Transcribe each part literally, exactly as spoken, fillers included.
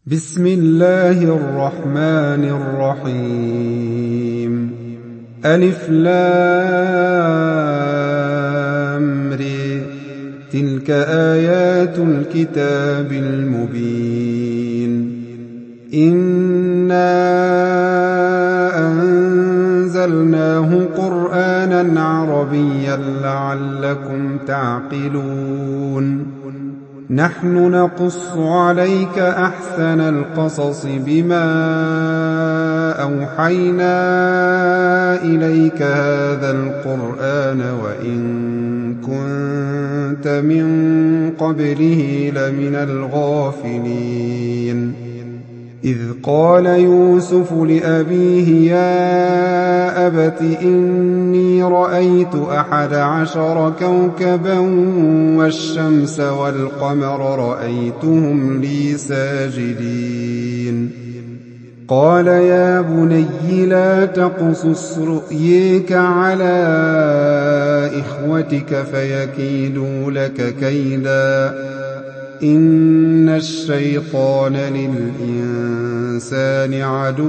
بسم الله الرحمن الرحيم. ألف لام ر. تلك آيات الكتاب المبين. إنا أنزلناه قرآنا عربيا لعلكم تعقلون. نحن نقص عليك أحسن القصص بما أوحينا إليك هذا القرآن وإن كنت من قبله لمن الغافلين. إذ قال يوسف لأبيه يا أبت إني رأيت أحد عشر كوكبا والشمس والقمر رأيتهم لي ساجدين. قال يا بني لا تقصص رؤيك على إخوتك فيكيدوا لك كيدا إن الشيطان للإنسان عدو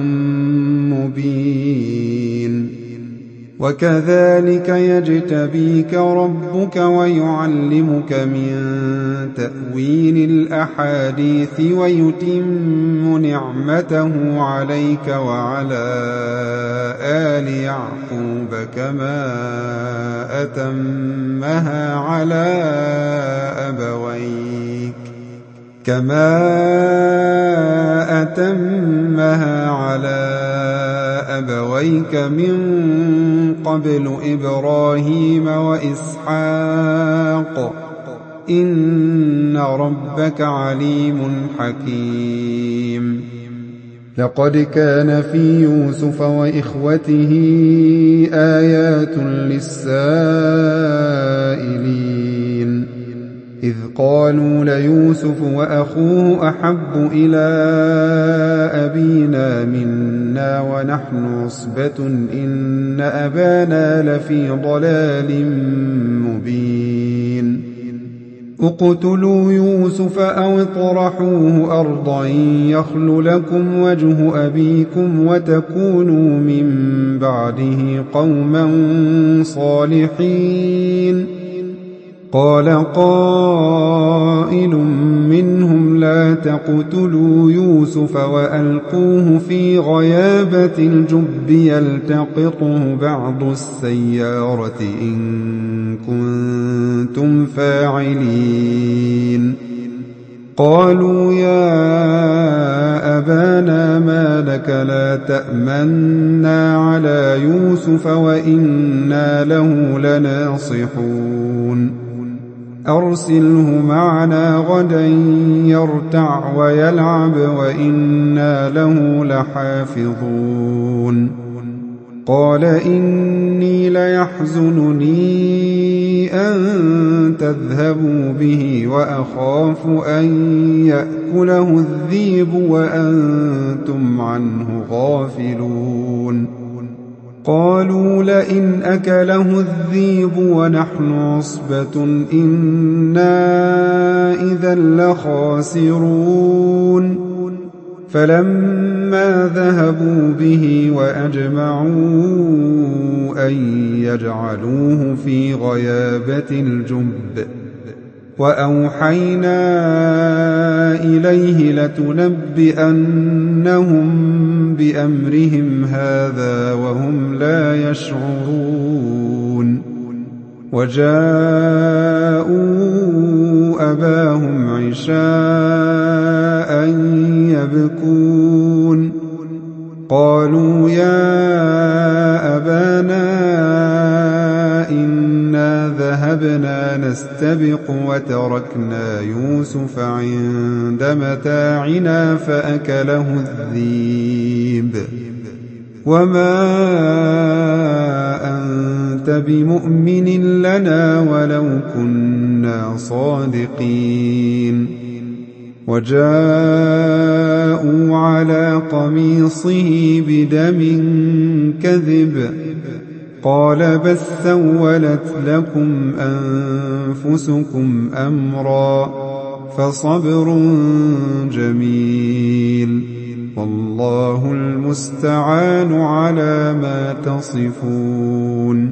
مبين. وكذلك يجتبيك ربك ويعلمك من تأويل الأحاديث ويتم نعمته عليك وعلى آل يعقوب كما أتمها على أبويك كما أتمها على أبويك من قبل إبراهيم وإسحاق إن ربك عليم حكيم. لقد كان في يوسف وإخوته آيات للسائلين إذ قالوا ليوسف وأخوه أحب إلى أبينا منا ونحن عصبة إن أبانا لفي ضلال مبين. اقتلوا يوسف أو اطرحوه أرضا يخل لكم وجه أبيكم وتكونوا من بعده قوما صالحين. قال قائل منهم لا تقتلوا يوسف وألقوه في غيابة الجب يلتقطه بعض السيارة إن كنتم فاعلين. قالوا يا أبانا ما لك لا تأمنا على يوسف وإنا له لناصحون. أرسله معنا غدا يرتع ويلعب وإنا له لحافظون. قال إني ليحزنني أن تذهبوا به وأخاف أن يأكله الذئب وأنتم عنه غافلون. قالوا لئن أكله الذئب ونحن عصبة إنا إذا لخاسرون. فلما ذهبوا به وأجمعوا أن يجعلوه في غيابة الجب وأوحينا إليه لتنبئنهم بأمرهم هذا وهم لا يشعرون. وجاءوا أباهم عشاء يبكون. قالوا يا أبانا إنا ذهبنا نستبق وتركنا يوسف عند متاعنا فأكله الذئب وما أنت بمؤمن لنا ولو كنا صادقين. وجاءوا على قميصه بدم كذب قال بل سولت لكم أنفسكم أمرا فصبر جميل والله المستعان على ما تصفون.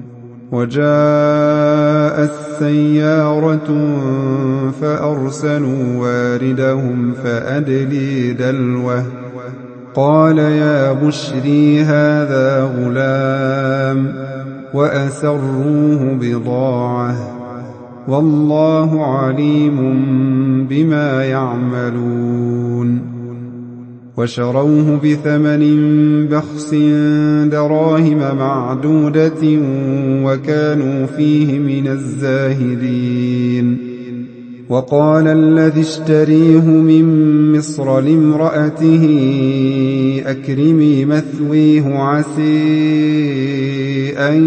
وجاءت سيارة فأرسلوا واردهم فأدلي دلوه قال يا بشري هذا غلام وأسروه بضاعة والله عليم بما يعملون. وشروه بثمن بخس دراهم معدودة وكانوا فيه من الزاهدين. وقال الذي اشتريه من مصر لامرأته أكرمي مثويه عسي أن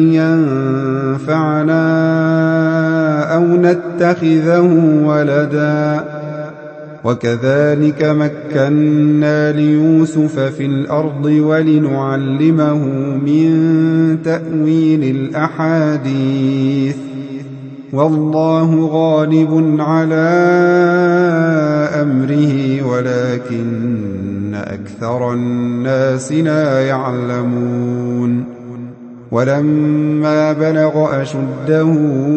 ينفعنا أو نتخذه ولدا وكذلك مكنا ليوسف في الأرض ولنعلمه من تأويل الأحاديث والله غالب على أمره ولكن أكثر الناس لا يعلمون. ولما بلغ أشده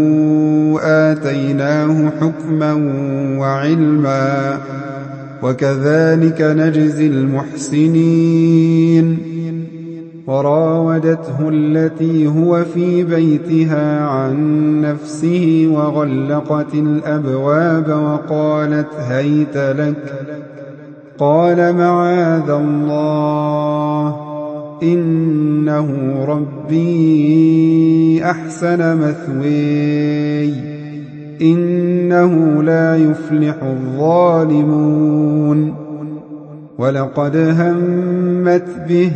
آتيناه حكما وعلما وكذلك نجزي المحسنين. وراودته التي هو في بيتها عن نفسه وغلقت الأبواب وقالت هيت لك قال معاذ الله إنه ربي أحسن مثواي إنه لا يفلح الظالمون. ولقد همت به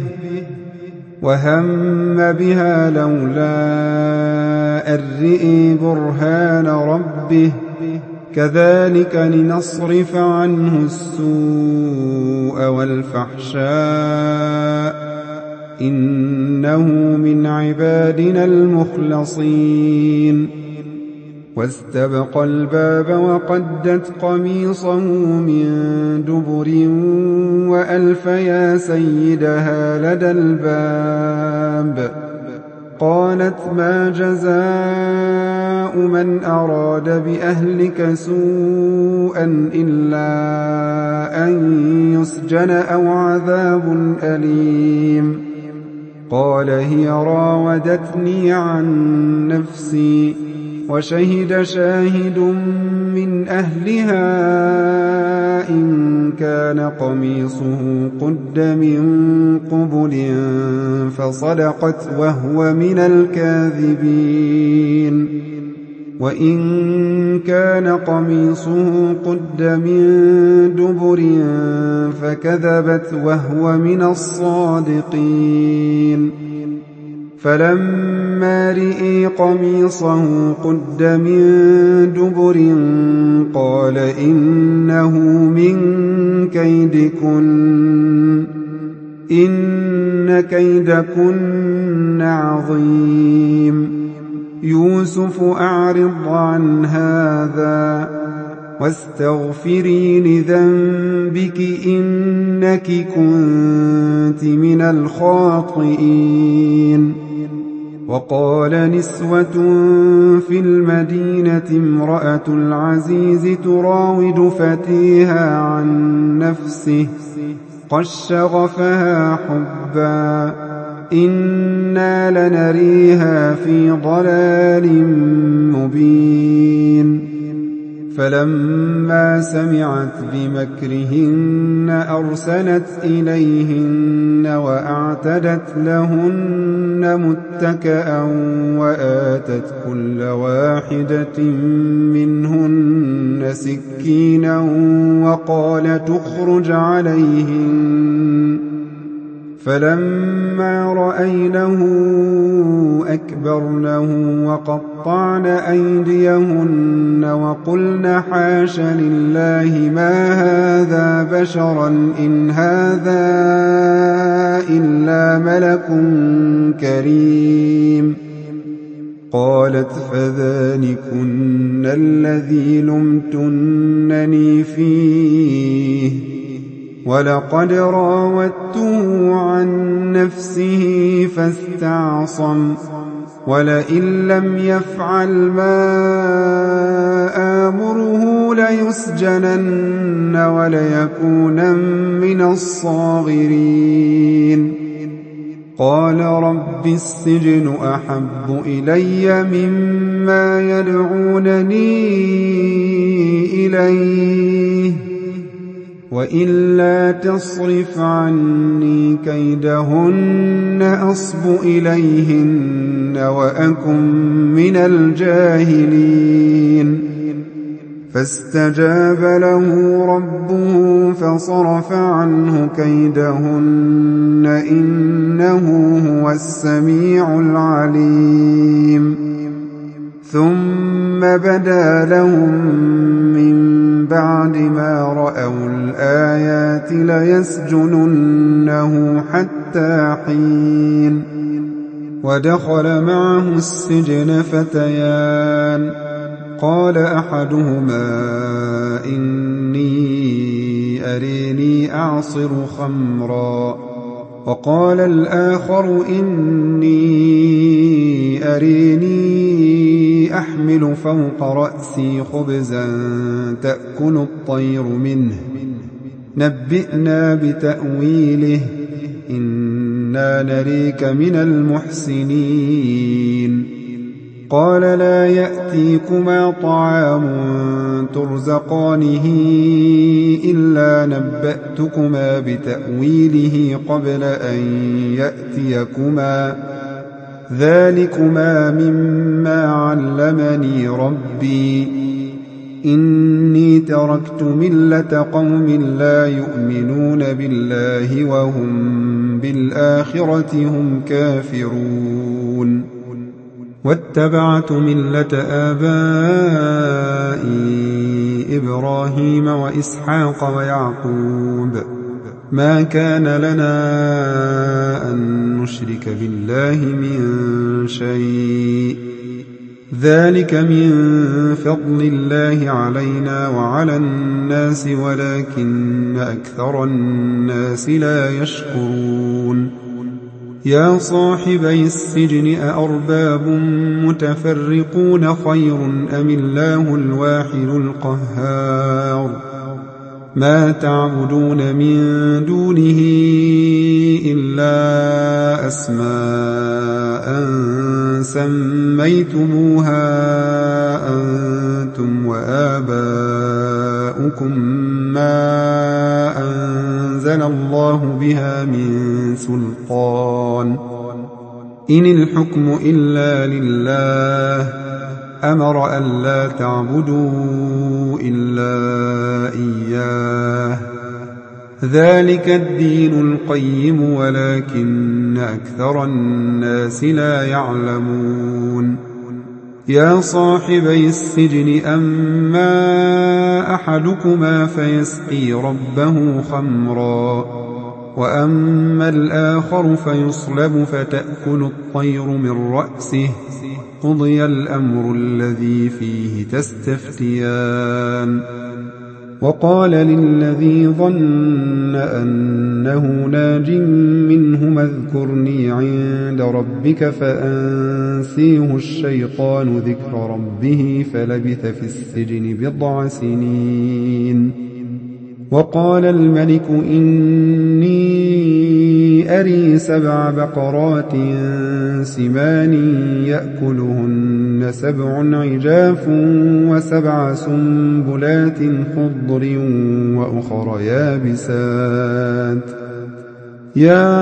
وهم بها لولا أن رأى برهان ربه كذلك لنصرف عنه السوء والفحشاء إنه من عبادنا المخلصين. واستبق الباب وقدت قميصه من دبر وألف يا سيدها لدى الباب قالت ما جزاء من أراد بأهلك سوءا إلا أن يسجن أو عذاب أليم. قال هي راودتني عن نفسي وشهد شاهد من أهلها إن كان قميصه قد من قبل فصدقت وهو من الكاذبين وإن كان قميصه قد من دبر فكذبت وهو من الصادقين. فلما رئي قميصه قد من دبر قال إنه من كيدكن إن كيدكن عظيم. يوسف أعرض عن هذا واستغفري لذنبك إنك كنت من الخاطئين. وقال نسوة في المدينة امرأة العزيز تراود فتيها عن نفسه قد شغفها حبا إنا لنريها في ضلال مبين. فلما سمعت بمكرهن أرسلت إليهن وأعتدت لهن متكئا وآتت كل واحدة منهن سكينا وقالت اخرج عليهن. فلما رأينه أكبرنه وقطعن أيديهن وقلن حاش لله ما هذا بشرا إن هذا إلا ملك كريم. قالت فذلكن الذي لمتنني فيه ولقد راودته عن نفسه فاستعصم ولئن لم يفعل ما آمره ليسجنن وليكونا من الصاغرين قال رب السجن أحب إلي مما يدعونني إليه وإلا تصرف عني كيدهن أصب إليهن وأكن من الجاهلين فاستجاب له ربه فصرف عنه كيدهن إنه هو السميع العليم ثم بدا لهم من بعد ما رأوا الآيات ليسجننه حتى حين ودخل معه السجن فتيان قال أحدهما إني أريني أعصر خمرا وقال الآخر إني أريني أحمل فوق رأسي خبزا تأكل الطير منه نبئنا بتأويله إنا نريك من المحسنين قال لا يأتيكما طعام ترزقانه إلا نبأتكما بتأويله قبل أن يأتيكما ذلكما مما علمني ربي إني تركت ملة قوم لا يؤمنون بالله وهم بالآخرة هم كافرون واتبعت ملة آبائي إبراهيم وإسحاق ويعقوب ما كان لنا أن نشرك بالله من شيء ذلك من فضل الله علينا وعلى الناس ولكن أكثر الناس لا يشكرون يا صاحبي السجن أأرباب متفرقون خير أم الله الواحد القهار ما تعبدون من دونه إلا أسماء سميتموها أنتم وآباؤكم ما أنزل الله بها من سلطان إن الحكم إلا لله أمر ألا تعبدوا إلا إياه ذلك الدين القيم ولكن أكثر الناس لا يعلمون يا صاحبي السجن أما أحدكما فيسقي ربه خمرا وأما الآخر فيصلب فتأكل الطير من رأسه قضي الأمر الذي فيه تستفتيان وقال للذي ظن أنه ناج منهما اذكرني عند ربك فأنسيه الشيطان ذكر ربه فلبث في السجن بضع سنين وقال الملك إني أري سبع بقرات سمان يأكلهن سبع عجاف وسبع سنبلات خضر وأخر يابسات يا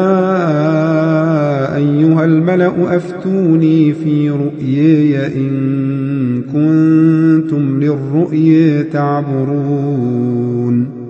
أيها الملأ أفتوني في رؤياي إن كنتم للرؤيا تعبرون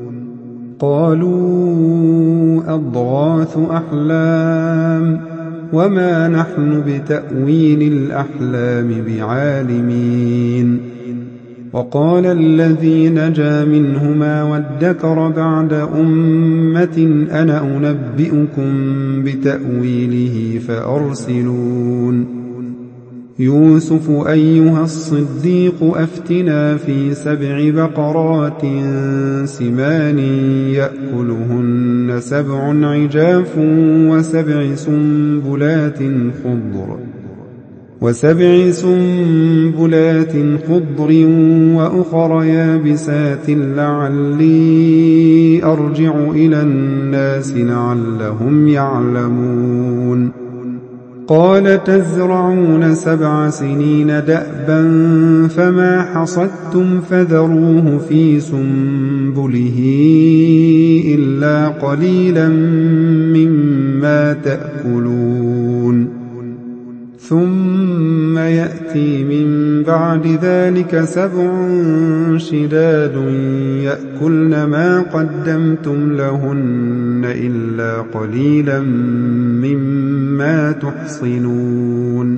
قالوا أضغاث أحلام وما نحن بتأويل الأحلام بعالمين وقال الذي نجا منهما وادكر بعد أمة أنا أنبئكم بتأويله فأرسلون يوسف أيها الصديق أفتنا في سبع بقرات سمان يأكلهن سبع عجاف وسبع سنبلات خضر وسبع سنبلات خضر وأخر يابسات لعلي أرجع إلى الناس لعلهم يعلمون قال تزرعون سبع سنين دأبا فما حصدتم فذروه في سنبله إلا قليلا مما تأكلون ثم يأتي من بعد ذلك سبع شداد يأكلن ما قدمتم لهن إلا قليلا مما تحصنون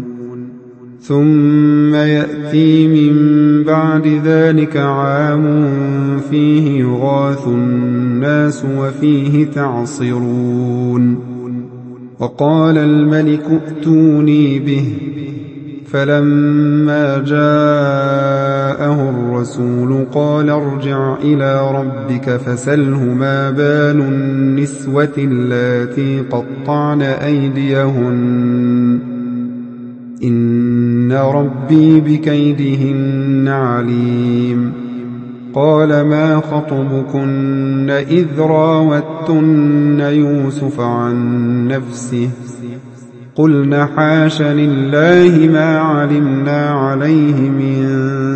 ثم يأتي من بعد ذلك عام فيه يغاث الناس وفيه تعصرون وقال الملك ائتوني به فلما جاءه الرسول قال ارجع إلى ربك فسله ما بال النسوة اللاتي قطعن أيديهن إن ربي بكيدهن عليم قال ما خطبكن إذ راوتن يوسف عن نفسه قلنا حاش لله ما علمنا عليه من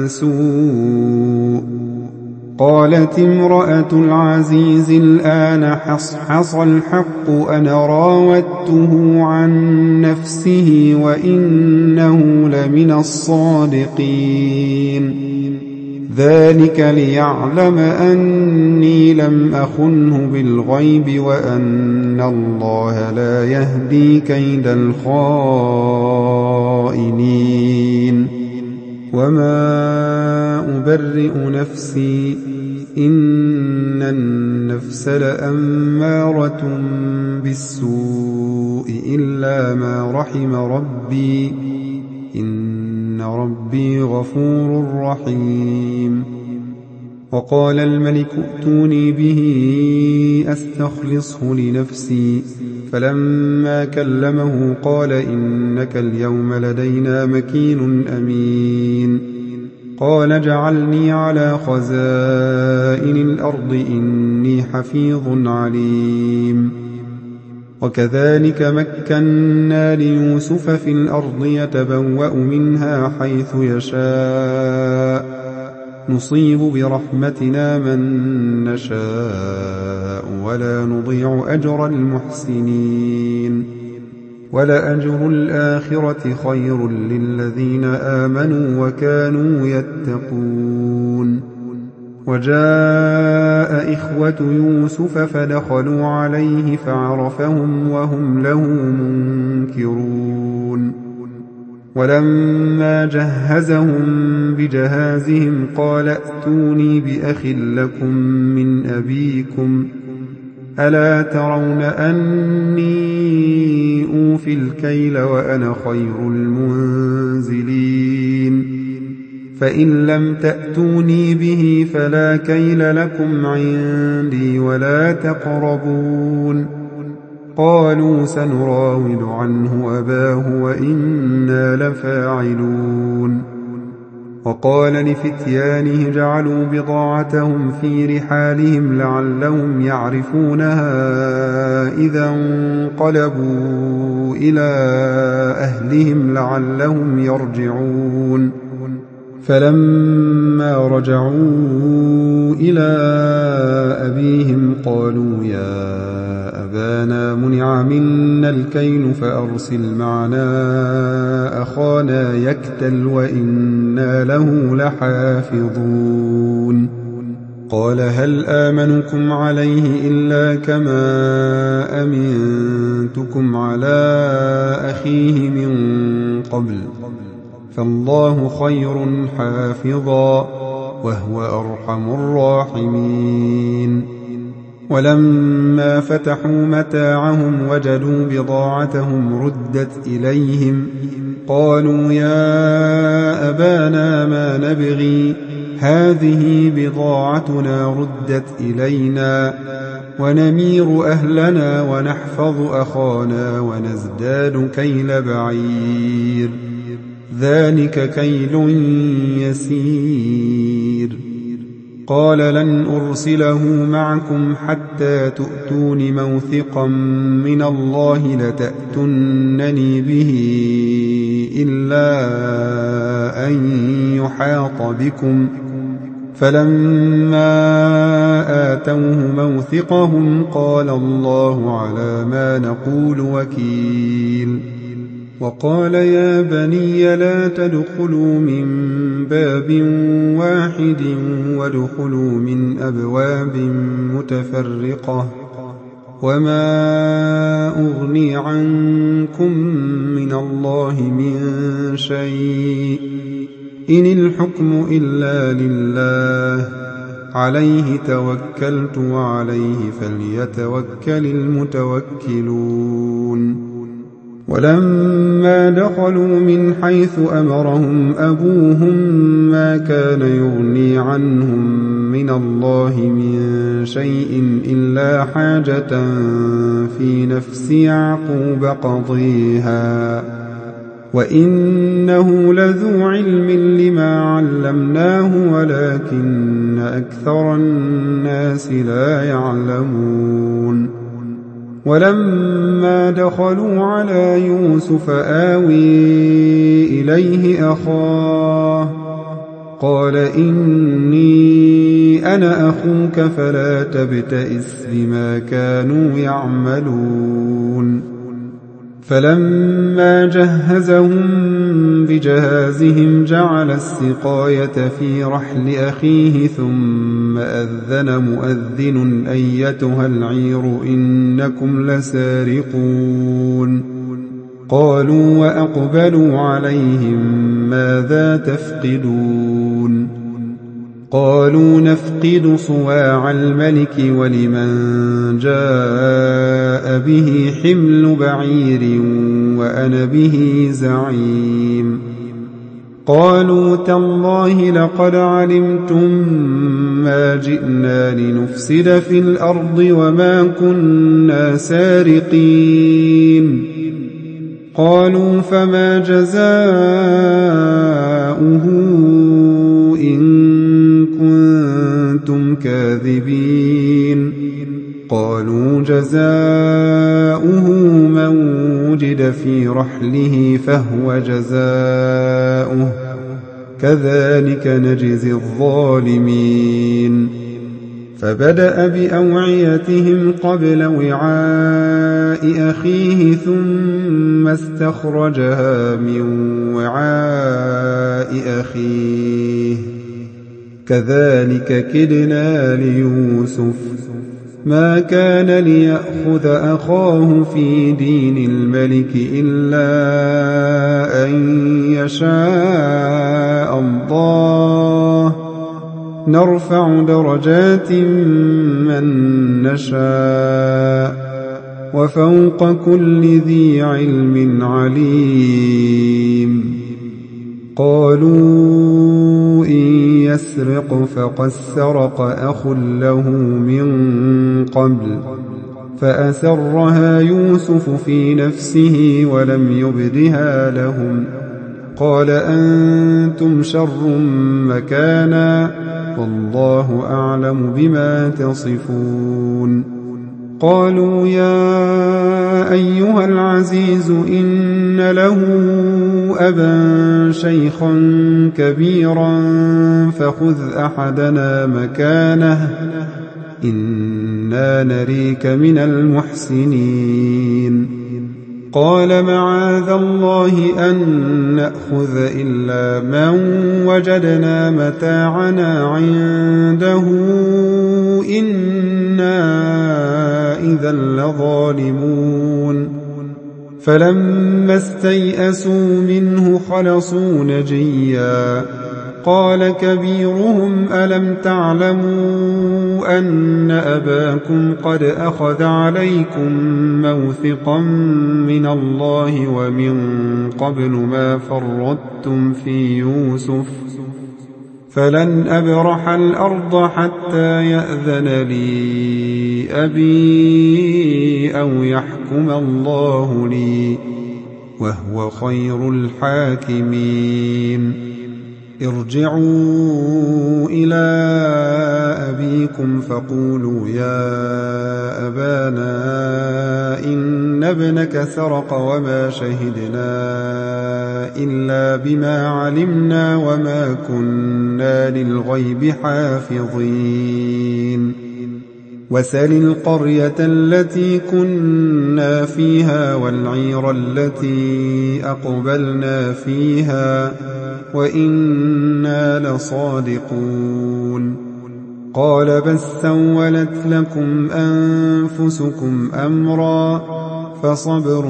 سوء قالت امرأة العزيز الآن حصحص الحق أنا راودته عن نفسه وإنه لمن الصادقين ذلك ليعلم أني لم أخنه بالغيب وأن الله لا يهدي كيد الخائنين وما أبرئ نفسي إن النفس لأمارة بالسوء إلا ما رحم ربي إن ربي غفور رحيم وقال الملك ائتوني به أستخلصه لنفسي فلما كلمه قال إنك اليوم لدينا مكين أمين قال جعلني على خزائن الأرض إني حفيظ عليم وكذلك مكنا ليوسف في الأرض يتبوأ منها حيث يشاء نصيب برحمتنا من نشاء ولا نضيع أجر المحسنين ولأجر الآخرة خير للذين آمنوا وكانوا يتقون وجاء إخوة يوسف فدخلوا عليه فعرفهم وهم له منكرون ولما جهزهم بجهازهم قال ائتوني بأخ لكم من أبيكم ألا ترون أني أوفي الكيل وأنا خير المنزلين فإن لم تأتوني به فلا كيل لكم عندي ولا تقربون قالوا سنراود عنه أباه وإنا لفاعلون وقال لفتيانه جعلوا بضاعتهم في رحالهم لعلهم يعرفونها إذا انقلبوا إلى أهلهم لعلهم يرجعون فلما رجعوا إلى أبيهم قالوا يا أبانا منع منا الكيل فأرسل معنا أخانا يكتل وإنا له لحافظون قال هل آمنكم عليه إلا كما أمنتكم على أخيه من قبل فالله خير حافظا وهو أرحم الراحمين ولما فتحوا متاعهم وجدوا بضاعتهم ردت إليهم قالوا يا أبانا ما نبغي هذه بضاعتنا ردت إلينا ونمير أهلنا ونحفظ أخانا ونزداد كيل بعير ذلك كيل يسير قال لن أرسله معكم حتى تؤتون موثقا من الله لتأتونني به إلا أن يحاط بكم فلما آتوه موثقهم قال الله على ما نقول وكيل وقال يا بني لا تدخلوا من باب واحد وادخلوا من أبواب متفرقة وما أغني عنكم من الله من شيء إن الحكم إلا لله عليه توكلت وعليه فليتوكل المتوكلون ولما دخلوا من حيث أمرهم أبوهم ما كان يغني عنهم من الله من شيء إلا حاجة في نفس يعقوب قضيها وإنه لذو علم لما علمناه ولكن أكثر الناس لا يعلمون ولما دخلوا على يوسف آوي إليه أخاه قال إني أنا أخوك فلا تبتئس بما كانوا يعملون فلما جهزهم بجهازهم جعل السقاية في رحل أخيه ثم أذن مؤذن أيتها العير إنكم لسارقون قالوا وأقبلوا عليهم ماذا تفقدون قالوا نفقد صواع الملك ولمن جاء به حمل بعير وأنا به زعيم قالوا تالله لقد علمتم ما جئنا لنفسد في الأرض وما كنا سارقين قالوا فما جزاؤه إن كنتم كاذبين قالوا جزاؤه من وجد في رحله فهو جزاؤه كذلك نجزي الظالمين فبدأ بأوعيتهم قبل وعاء أخيه ثم استخرجها من وعاء أخيه كذلك كدنا ليوسف ما كان ليأخذ أخاه في دين الملك إلا أن يشاء الله نرفع درجات من نشاء وفوق كل ذي علم عليم قالوا إن يسرق فقد سرق أخ له من قبل فأسرها يوسف في نفسه ولم يبدها لهم قال أنتم شر مكانا والله أعلم بما تصفون قالوا يا أيها العزيز إن له أبا شيخا كبيرا فخذ أحدنا مكانه إنا نريك من المحسنين قال معاذ الله أن نأخذ إلا من وجدنا متاعنا عنده إنا إذا لظالمون فلما استيئسوا منه خلصوا نجيا قال كبيرهم ألم تعلموا أن أباكم قد أخذ عليكم موثقا من الله ومن قبل ما فرطتم في يوسف فلن أبرح الأرض حتى يأذن لي أبي أو يحكم الله لي وهو خير الحاكمين ارجعوا إلى أبيكم فقولوا يا أبانا إن ابنك سرق وما شهدنا إلا بما علمنا وما كنا للغيب حافظين وسل القرية التي كنا فيها والعير التي أقبلنا فيها وإنا لصادقون قال بل سولت لكم أنفسكم أمرا فصبر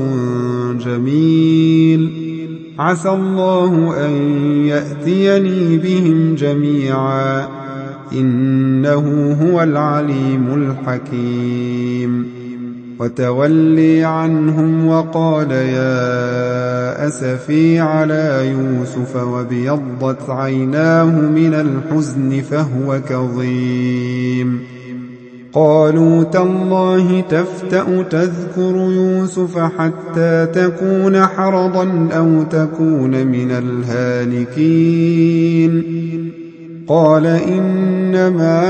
جميل عسى الله أن يأتيني بهم جميعا إنه هو العليم الحكيم وتولي عنهم وقال يا أسفي على يوسف وابيضت عيناه من الحزن فهو كظيم قالوا تالله تفتأ تذكر يوسف حتى تكون حرضا أو تكون من الهالكين قال إنما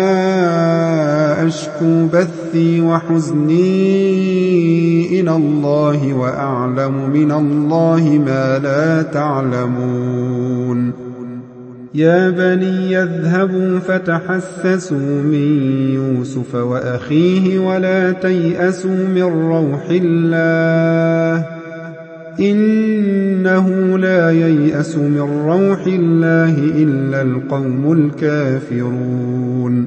أشكو بثي وحزني إلى الله وأعلم من الله ما لا تعلمون يا بني يذهبوا فتحسسوا من يوسف وأخيه ولا تيأسوا من روح الله إنه لا ييأس من روح الله إلا القوم الكافرون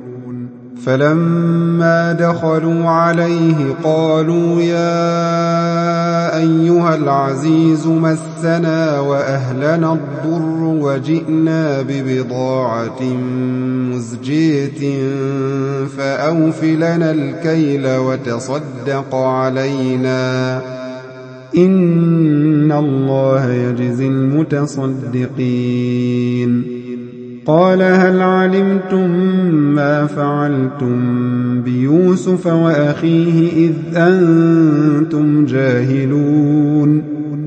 فلما دخلوا عليه قالوا يا أيها العزيز مسنا وأهلنا الضر وجئنا ببضاعة مزجية فأوف لنا الكيل وتصدق علينا إن الله يجزي المتصدقين قال هل علمتم ما فعلتم بيوسف وأخيه إذ أنتم جاهلون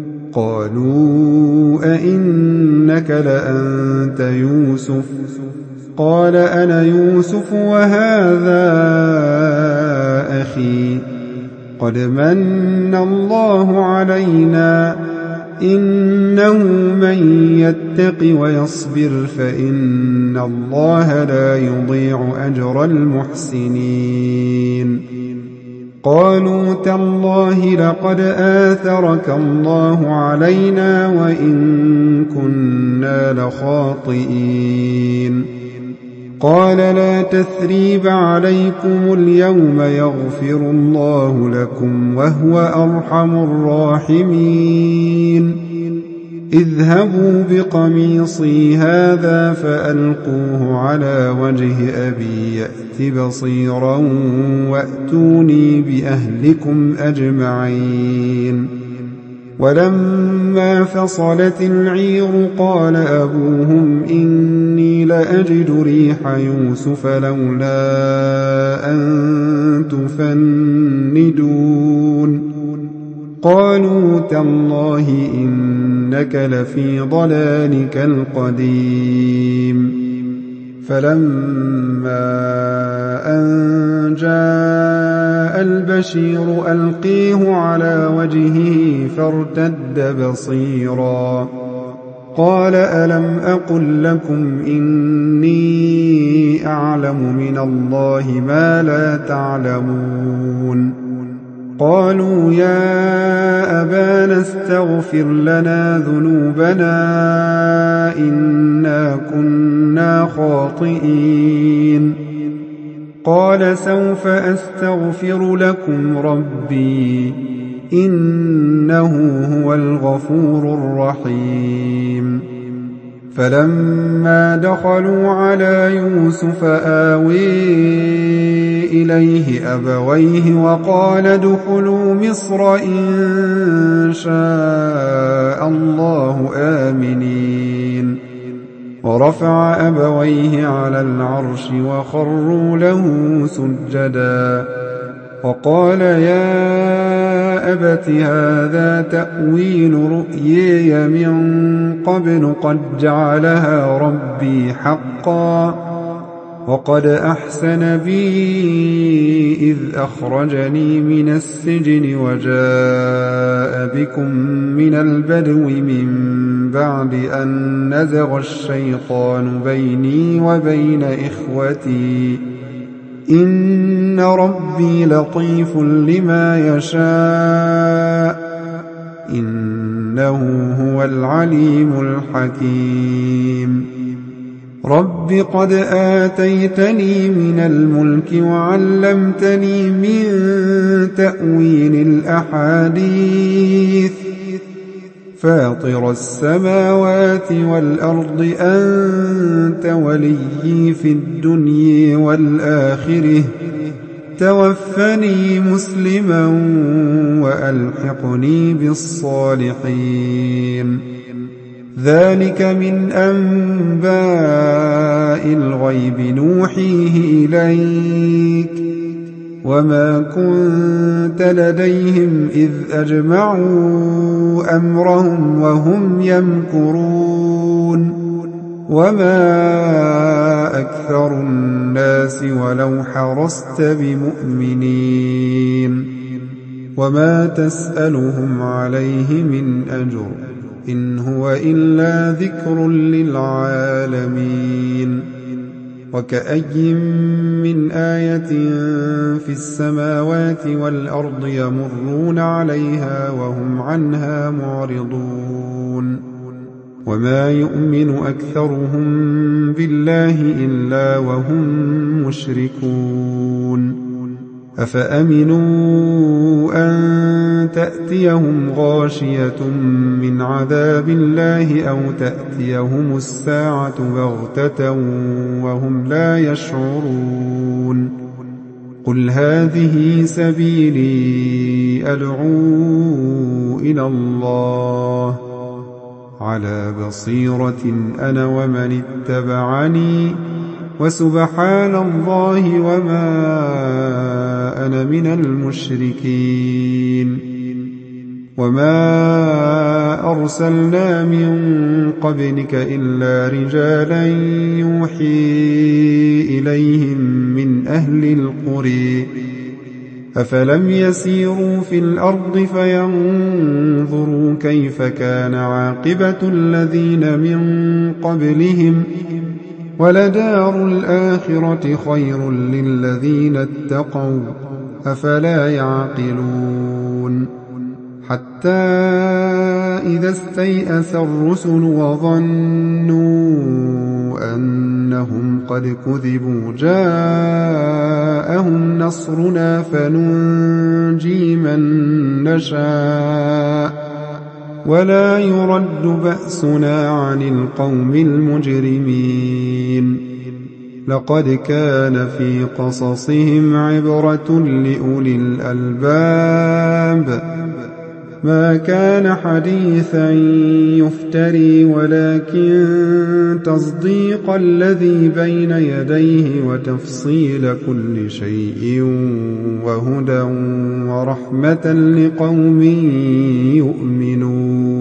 قالوا أئنك لأنت يوسف قال أنا يوسف وهذا أخي قد من الله علينا إنه من يتق ويصبر فإن الله لا يضيع أجر المحسنين قالوا تالله لقد آثرك الله علينا وإن كنا لخاطئين قال لا تثريب عليكم اليوم يغفر الله لكم وهو أرحم الراحمين اذهبوا بقميصي هذا فألقوه على وجه أبي يأت بصيرا وأتوني بأهلكم أجمعين ولما فصلت العير قال أبوهم إني لأجد ريح يوسف لولا أن تفندون قالوا تالله إنك لفي ضلالك القديم فلما أن جاء البشير ألقيه على وجهه فارتد بصيرا قال ألم أقل لكم إني أعلم من الله ما لا تعلمون قالوا يا أبانا استغفر لنا ذنوبنا إنا كنا خاطئين قال سوف أستغفر لكم ربي إنه هو الغفور الرحيم فلما دخلوا على يوسف آوي إليه أبويه وقال ادخلوا مصر إن شاء الله آمنين ورفع أبويه على العرش وخروا له سجدا وقال يا أبت هذا تأويل رؤياي من قبل قد جعلها ربي حقا وقد أحسن بي إذ أخرجني من السجن وجاء بكم من البدو من بعد أن نزغ الشيطان بيني وبين إخوتي إن ربي لطيف لما يشاء إنه هو العليم الحكيم رب قد آتيتني من الملك وعلمتني من تأويل الأحاديث فاطر السماوات والأرض أنت وليي في الدنيا والآخرة توفني مسلما وألحقني بالصالحين ذلك من أنباء الغيب نوحيه إليك وما كنت لديهم إذ أجمعوا أمرهم وهم يمكرون وما أكثر الناس ولو حرصت بمؤمنين وما تسألهم عليه من أجر إن هو إلا ذكر للعالمين وكأي من آية في السماوات والأرض يمرون عليها وهم عنها معرضون وما يؤمن أكثرهم بالله إلا وهم مشركون أفأمنوا أن تأتيهم غاشية من عذاب الله أو تأتيهم الساعة بغتة وهم لا يشعرون قل هذه سبيلي أدعو إلى الله على بصيرة أنا ومن اتبعني وسبحان الله وما أنا من المشركين وما أرسلنا من قبلك إلا رجالا يوحي إليهم من أهل القرى أفلم يسيروا في الأرض فينظروا كيف كان عاقبة الذين من قبلهم ولدار الآخرة خير للذين اتقوا أفلا يعقلون حتى إذا استيأس الرسل وظنوا أنهم قد كذبوا جاءهم نصرنا فننجي من نشاء ولا يرد بأسنا عن القوم المجرمين لقد كان في قصصهم عبرة لأولي الألباب ما كان حديثا يفتري ولكن تصديق الذي بين يديه وتفصيل كل شيء وهدى ورحمة لقوم يؤمنون